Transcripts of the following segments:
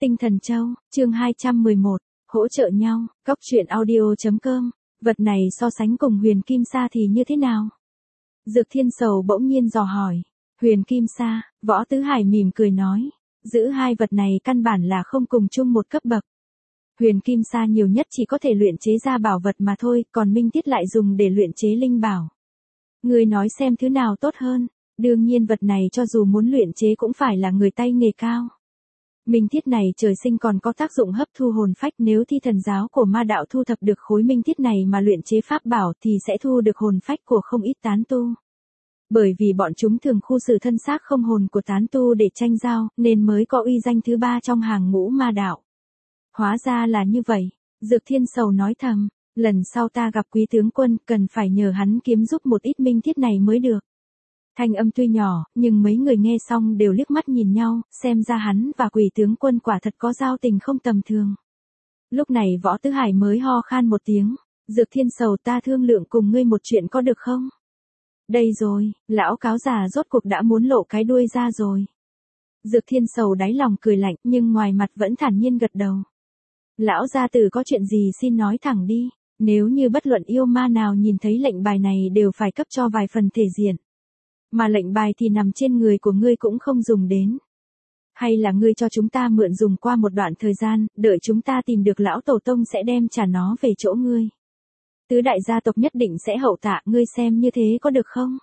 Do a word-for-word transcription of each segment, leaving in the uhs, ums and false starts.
Tinh Thần Châu, chương hai trăm mười một, hỗ trợ nhau, Cóc truyện audio chấm com, vật này so sánh cùng huyền kim sa thì như thế nào? Dược Thiên Sầu bỗng nhiên dò hỏi. Huyền kim sa, Võ Tứ Hải mỉm cười nói. Giữ hai vật này căn bản là không cùng chung một cấp bậc. Huyền kim sa nhiều nhất chỉ có thể luyện chế ra bảo vật mà thôi, còn minh thiết lại dùng để luyện chế linh bảo. Người nói xem thứ nào tốt hơn, đương nhiên vật này cho dù muốn luyện chế cũng phải là người tay nghề cao. Minh thiết này trời sinh còn có tác dụng hấp thu hồn phách, nếu thi thần giáo của ma đạo thu thập được khối minh thiết này mà luyện chế pháp bảo thì sẽ thu được hồn phách của không ít tán tu. Bởi vì bọn chúng thường khu xử thân xác không hồn của tán tu để tranh giao, nên mới có uy danh thứ ba trong hàng ngũ ma đạo. Hóa ra là như vậy, Dược Thiên Sầu nói thầm, lần sau ta gặp Quý tướng quân cần phải nhờ hắn kiếm giúp một ít minh thiết này mới được. Thanh âm tuy nhỏ, nhưng mấy người nghe xong đều liếc mắt nhìn nhau, xem ra hắn và Quỷ tướng quân quả thật có giao tình không tầm thường. Lúc này Võ Tứ Hải mới ho khan một tiếng, Dược Thiên Sầu, ta thương lượng cùng ngươi một chuyện có được không? Đây rồi, lão cáo già rốt cuộc đã muốn lộ cái đuôi ra rồi. Dược Thiên Sầu đáy lòng cười lạnh nhưng ngoài mặt vẫn thản nhiên gật đầu. Lão gia tử có chuyện gì xin nói thẳng đi, nếu như bất luận yêu ma nào nhìn thấy lệnh bài này đều phải cấp cho vài phần thể diện. Mà lệnh bài thì nằm trên người của ngươi cũng không dùng đến. Hay là ngươi cho chúng ta mượn dùng qua một đoạn thời gian, đợi chúng ta tìm được lão tổ tông sẽ đem trả nó về chỗ ngươi. Tứ đại gia tộc nhất định sẽ hậu tạ, ngươi xem như thế có được không?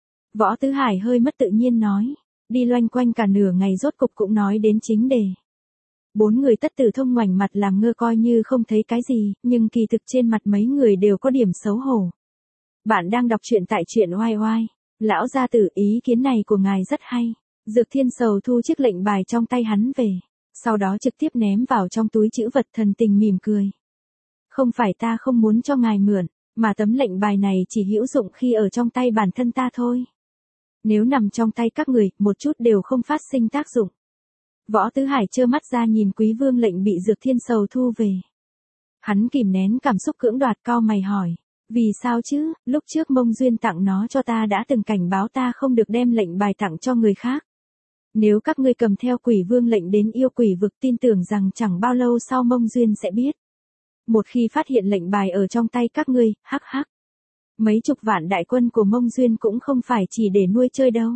Võ Tứ Hải hơi mất tự nhiên nói, đi loanh quanh cả nửa ngày rốt cục cũng nói đến chính đề. Bốn người tất tử thông ngoảnh mặt làm ngơ coi như không thấy cái gì, nhưng kỳ thực trên mặt mấy người đều có điểm xấu hổ. Bạn đang đọc truyện tại truyện oai oai. Lão gia tử, ý kiến này của ngài rất hay. Dược Thiên Sầu thu chiếc lệnh bài trong tay hắn về, sau đó trực tiếp ném vào trong túi trữ vật, thần tình mỉm cười. Không phải ta không muốn cho ngài mượn, mà tấm lệnh bài này chỉ hữu dụng khi ở trong tay bản thân ta thôi. Nếu nằm trong tay các người, một chút đều không phát sinh tác dụng. Võ Tứ Hải trơ mắt ra nhìn Quý Vương lệnh bị Dược Thiên Sầu thu về. Hắn kìm nén cảm xúc cưỡng đoạt, cau mày hỏi. Vì sao chứ, lúc trước Mông Duyên tặng nó cho ta đã từng cảnh báo ta không được đem lệnh bài tặng cho người khác. Nếu các ngươi cầm theo Quỷ Vương lệnh đến yêu quỷ vực, tin tưởng rằng chẳng bao lâu sau Mông Duyên sẽ biết. Một khi phát hiện lệnh bài ở trong tay các ngươi, hắc hắc. Mấy chục vạn đại quân của Mông Duyên cũng không phải chỉ để nuôi chơi đâu.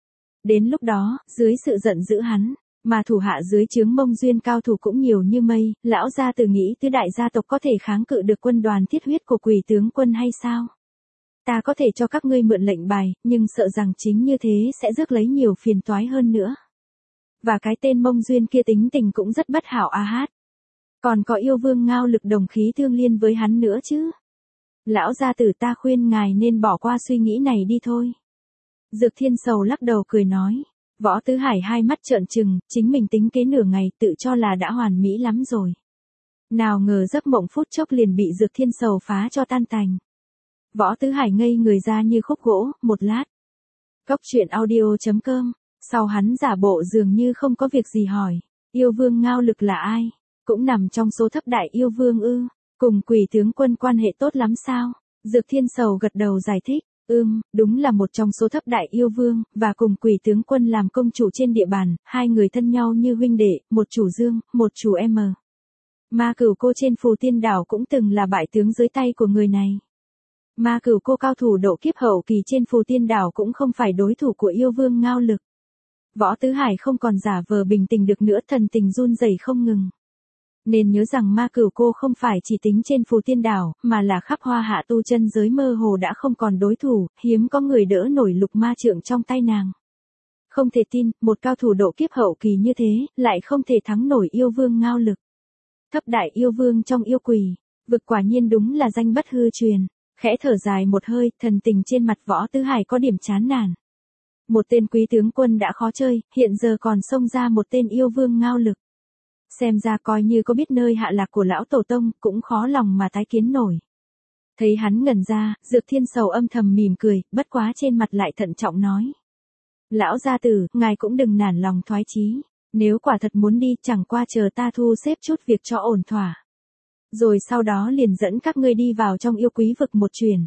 Đến lúc đó, dưới sự giận dữ hắn, mà thủ hạ dưới trướng Mông Duyên cao thủ cũng nhiều như mây, lão gia tử nghĩ tứ đại gia tộc có thể kháng cự được quân đoàn thiết huyết của Quỷ tướng quân hay sao? Ta có thể cho các ngươi mượn lệnh bài, nhưng sợ rằng chính như thế sẽ rước lấy nhiều phiền toái hơn nữa. Và cái tên Mông Duyên kia tính tình cũng rất bất hảo a hát. Còn có yêu vương Ngao Lực đồng khí thương liên với hắn nữa chứ. Lão gia tử, ta khuyên ngài nên bỏ qua suy nghĩ này đi thôi. Dược Thiên Sầu lắc đầu cười nói. Võ Tứ Hải hai mắt trợn trừng, chính mình tính kế nửa ngày tự cho là đã hoàn mỹ lắm rồi. Nào ngờ giấc mộng phút chốc liền bị Dược Thiên Sầu phá cho tan tành. Võ Tứ Hải ngây người ra như khúc gỗ, một lát. Cóc truyện audio chấm com, sau hắn giả bộ dường như không có việc gì hỏi. Yêu vương Ngao Lực là ai? Cũng nằm trong số thấp đại yêu vương ư? Cùng Quỷ tướng quân quan hệ tốt lắm sao? Dược Thiên Sầu gật đầu giải thích. Ừm, đúng là một trong số thấp đại yêu vương, và cùng Quỷ tướng quân làm công chủ trên địa bàn, hai người thân nhau như huynh đệ, một chủ Dương, một chủ M. Ma Cửu Cô trên Phù Tiên Đảo cũng từng là bại tướng dưới tay của người này. Ma Cửu Cô cao thủ độ kiếp hậu kỳ trên Phù Tiên Đảo cũng không phải đối thủ của yêu vương Ngao Lực. Võ Tứ Hải không còn giả vờ bình tĩnh được nữa, thần tình run rẩy không ngừng. Nên nhớ rằng Ma Cửu Cô không phải chỉ tính trên Phù Tiên Đảo, mà là khắp hoa hạ tu chân giới mơ hồ đã không còn đối thủ, hiếm có người đỡ nổi lục ma trượng trong tay nàng. Không thể tin, một cao thủ độ kiếp hậu kỳ như thế, lại không thể thắng nổi yêu vương Ngao Lực. Thấp đại yêu vương trong yêu quỷ, vực quả nhiên đúng là danh bất hư truyền. Khẽ thở dài một hơi, thần tình trên mặt Võ Tứ Hải có điểm chán nản. Một tên quý tướng quân đã khó chơi, hiện giờ còn xông ra một tên yêu vương Ngao Lực. Xem ra coi như có biết nơi hạ lạc của lão tổ tông, cũng khó lòng mà tái kiến nổi. Thấy hắn ngẩn ra, Dược Thiên Sầu âm thầm mỉm cười, bất quá trên mặt lại thận trọng nói. Lão gia tử, ngài cũng đừng nản lòng thoái chí. Nếu quả thật muốn đi, chẳng qua chờ ta thu xếp chút việc cho ổn thỏa. Rồi sau đó liền dẫn các ngươi đi vào trong yêu quý vực một chuyến.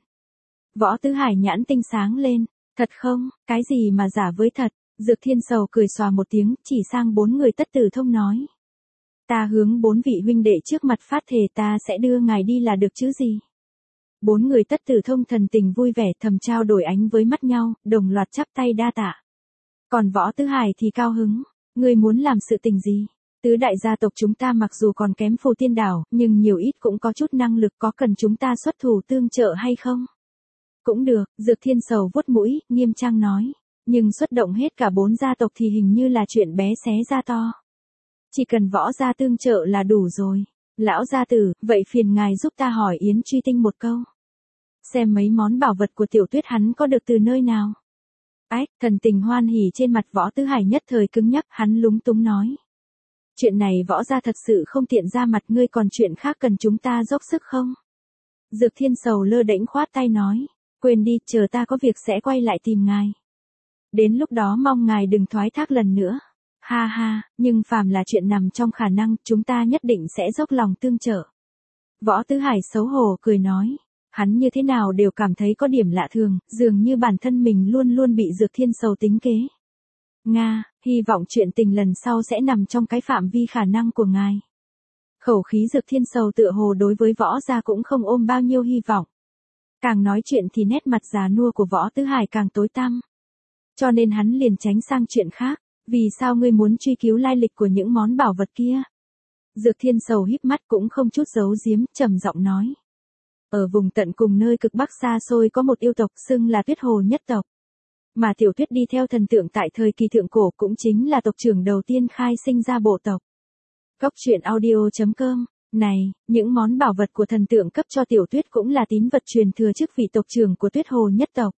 Võ Tứ Hải nhãn tinh sáng lên. Thật không, cái gì mà giả với thật? Dược Thiên Sầu cười xòa một tiếng, chỉ sang bốn người tất tử thông nói. Ta hướng bốn vị huynh đệ trước mặt phát thề ta sẽ đưa ngài đi là được chứ gì. Bốn người Tất Tử Thông thần tình vui vẻ thầm trao đổi ánh với mắt nhau, đồng loạt chắp tay đa tạ. Còn Võ Tứ Hải thì cao hứng, ngươi muốn làm sự tình gì? Tứ đại gia tộc chúng ta mặc dù còn kém Phù Tiên Đảo, nhưng nhiều ít cũng có chút năng lực, có cần chúng ta xuất thủ tương trợ hay không? Cũng được, Dược Thiên Sầu vuốt mũi, nghiêm trang nói. Nhưng xuất động hết cả bốn gia tộc thì hình như là chuyện bé xé ra to. Chỉ cần Võ gia tương trợ là đủ rồi. Lão gia tử, vậy phiền ngài giúp ta hỏi Yến Truy Tinh một câu. Xem mấy món bảo vật của Tiểu Tuyết hắn có được từ nơi nào. Ách, thần tình hoan hỉ trên mặt Võ Tứ Hải nhất thời cứng nhắc, hắn lúng túng nói. Chuyện này Võ gia thật sự không tiện ra mặt, ngươi còn chuyện khác cần chúng ta dốc sức không? Dược Thiên Sầu lơ đễnh khoát tay nói. Quên đi, chờ ta có việc sẽ quay lại tìm ngài. Đến lúc đó mong ngài đừng thoái thác lần nữa. Ha ha, nhưng phàm là chuyện nằm trong khả năng, chúng ta nhất định sẽ dốc lòng tương trợ. Võ Tứ Hải xấu hổ cười nói. Hắn như thế nào đều cảm thấy có điểm lạ thường, dường như bản thân mình luôn luôn bị Dược Thiên Sầu tính kế. Nga, hy vọng chuyện tình lần sau sẽ nằm trong cái phạm vi khả năng của ngài. Khẩu khí Dược Thiên Sầu tựa hồ đối với Võ gia cũng không ôm bao nhiêu hy vọng. Càng nói chuyện thì nét mặt già nua của Võ Tứ Hải càng tối tăm. Cho nên hắn liền tránh sang chuyện khác. Vì sao ngươi muốn truy cứu lai lịch của những món bảo vật kia? Dược Thiên Sầu híp mắt cũng không chút giấu giếm, trầm giọng nói. Ở vùng tận cùng nơi cực bắc xa xôi có một yêu tộc xưng là Tuyết Hồ nhất tộc. Mà Tiểu Tuyết đi theo thần tượng tại thời kỳ thượng cổ cũng chính là tộc trưởng đầu tiên khai sinh ra bộ tộc. Góc truyện audio chấm com. Này, những món bảo vật của thần tượng cấp cho Tiểu Tuyết cũng là tín vật truyền thừa chức vị tộc trưởng của Tuyết Hồ nhất tộc.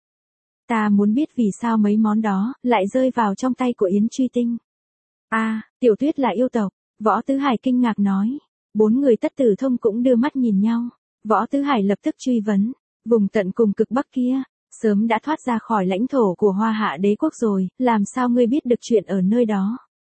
Ta muốn biết vì sao mấy món đó lại rơi vào trong tay của Yến Truy Tinh. A, à, Tiểu Tuyết là yêu tộc. Võ Tứ Hải kinh ngạc nói. Bốn người Tất Tử Thông cũng đưa mắt nhìn nhau. Võ Tứ Hải lập tức truy vấn. Vùng tận cùng cực bắc kia, sớm đã thoát ra khỏi lãnh thổ của Hoa Hạ đế quốc rồi, làm sao ngươi biết được chuyện ở nơi đó?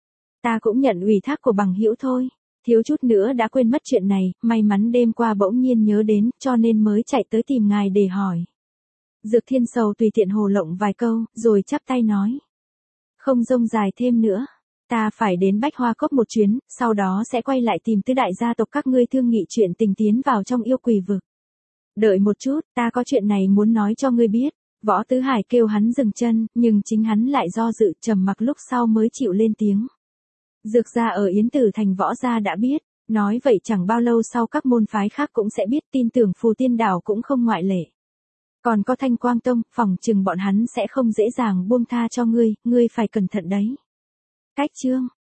Ta cũng nhận ủy thác của bằng hữu thôi. Thiếu chút nữa đã quên mất chuyện này, may mắn đêm qua bỗng nhiên nhớ đến, cho nên mới chạy tới tìm ngài để hỏi. Dược Thiên Sầu tùy tiện hồ lộng vài câu, rồi chắp tay nói. Không rông dài thêm nữa. Ta phải đến Bách Hoa Cốc một chuyến, sau đó sẽ quay lại tìm tứ đại gia tộc các ngươi thương nghị chuyện tình tiến vào trong yêu quỷ vực. Đợi một chút, ta có chuyện này muốn nói cho ngươi biết. Võ Tứ Hải kêu hắn dừng chân, nhưng chính hắn lại do dự trầm mặc lúc sau mới chịu lên tiếng. Dược gia ở Yến Tử Thành Võ gia đã biết, nói vậy chẳng bao lâu sau các môn phái khác cũng sẽ biết, tin tưởng Phù Tiên Đảo cũng không ngoại lệ. Còn có Thanh Quang Tông, phỏng chừng bọn hắn sẽ không dễ dàng buông tha cho ngươi, ngươi phải cẩn thận đấy. Cách chương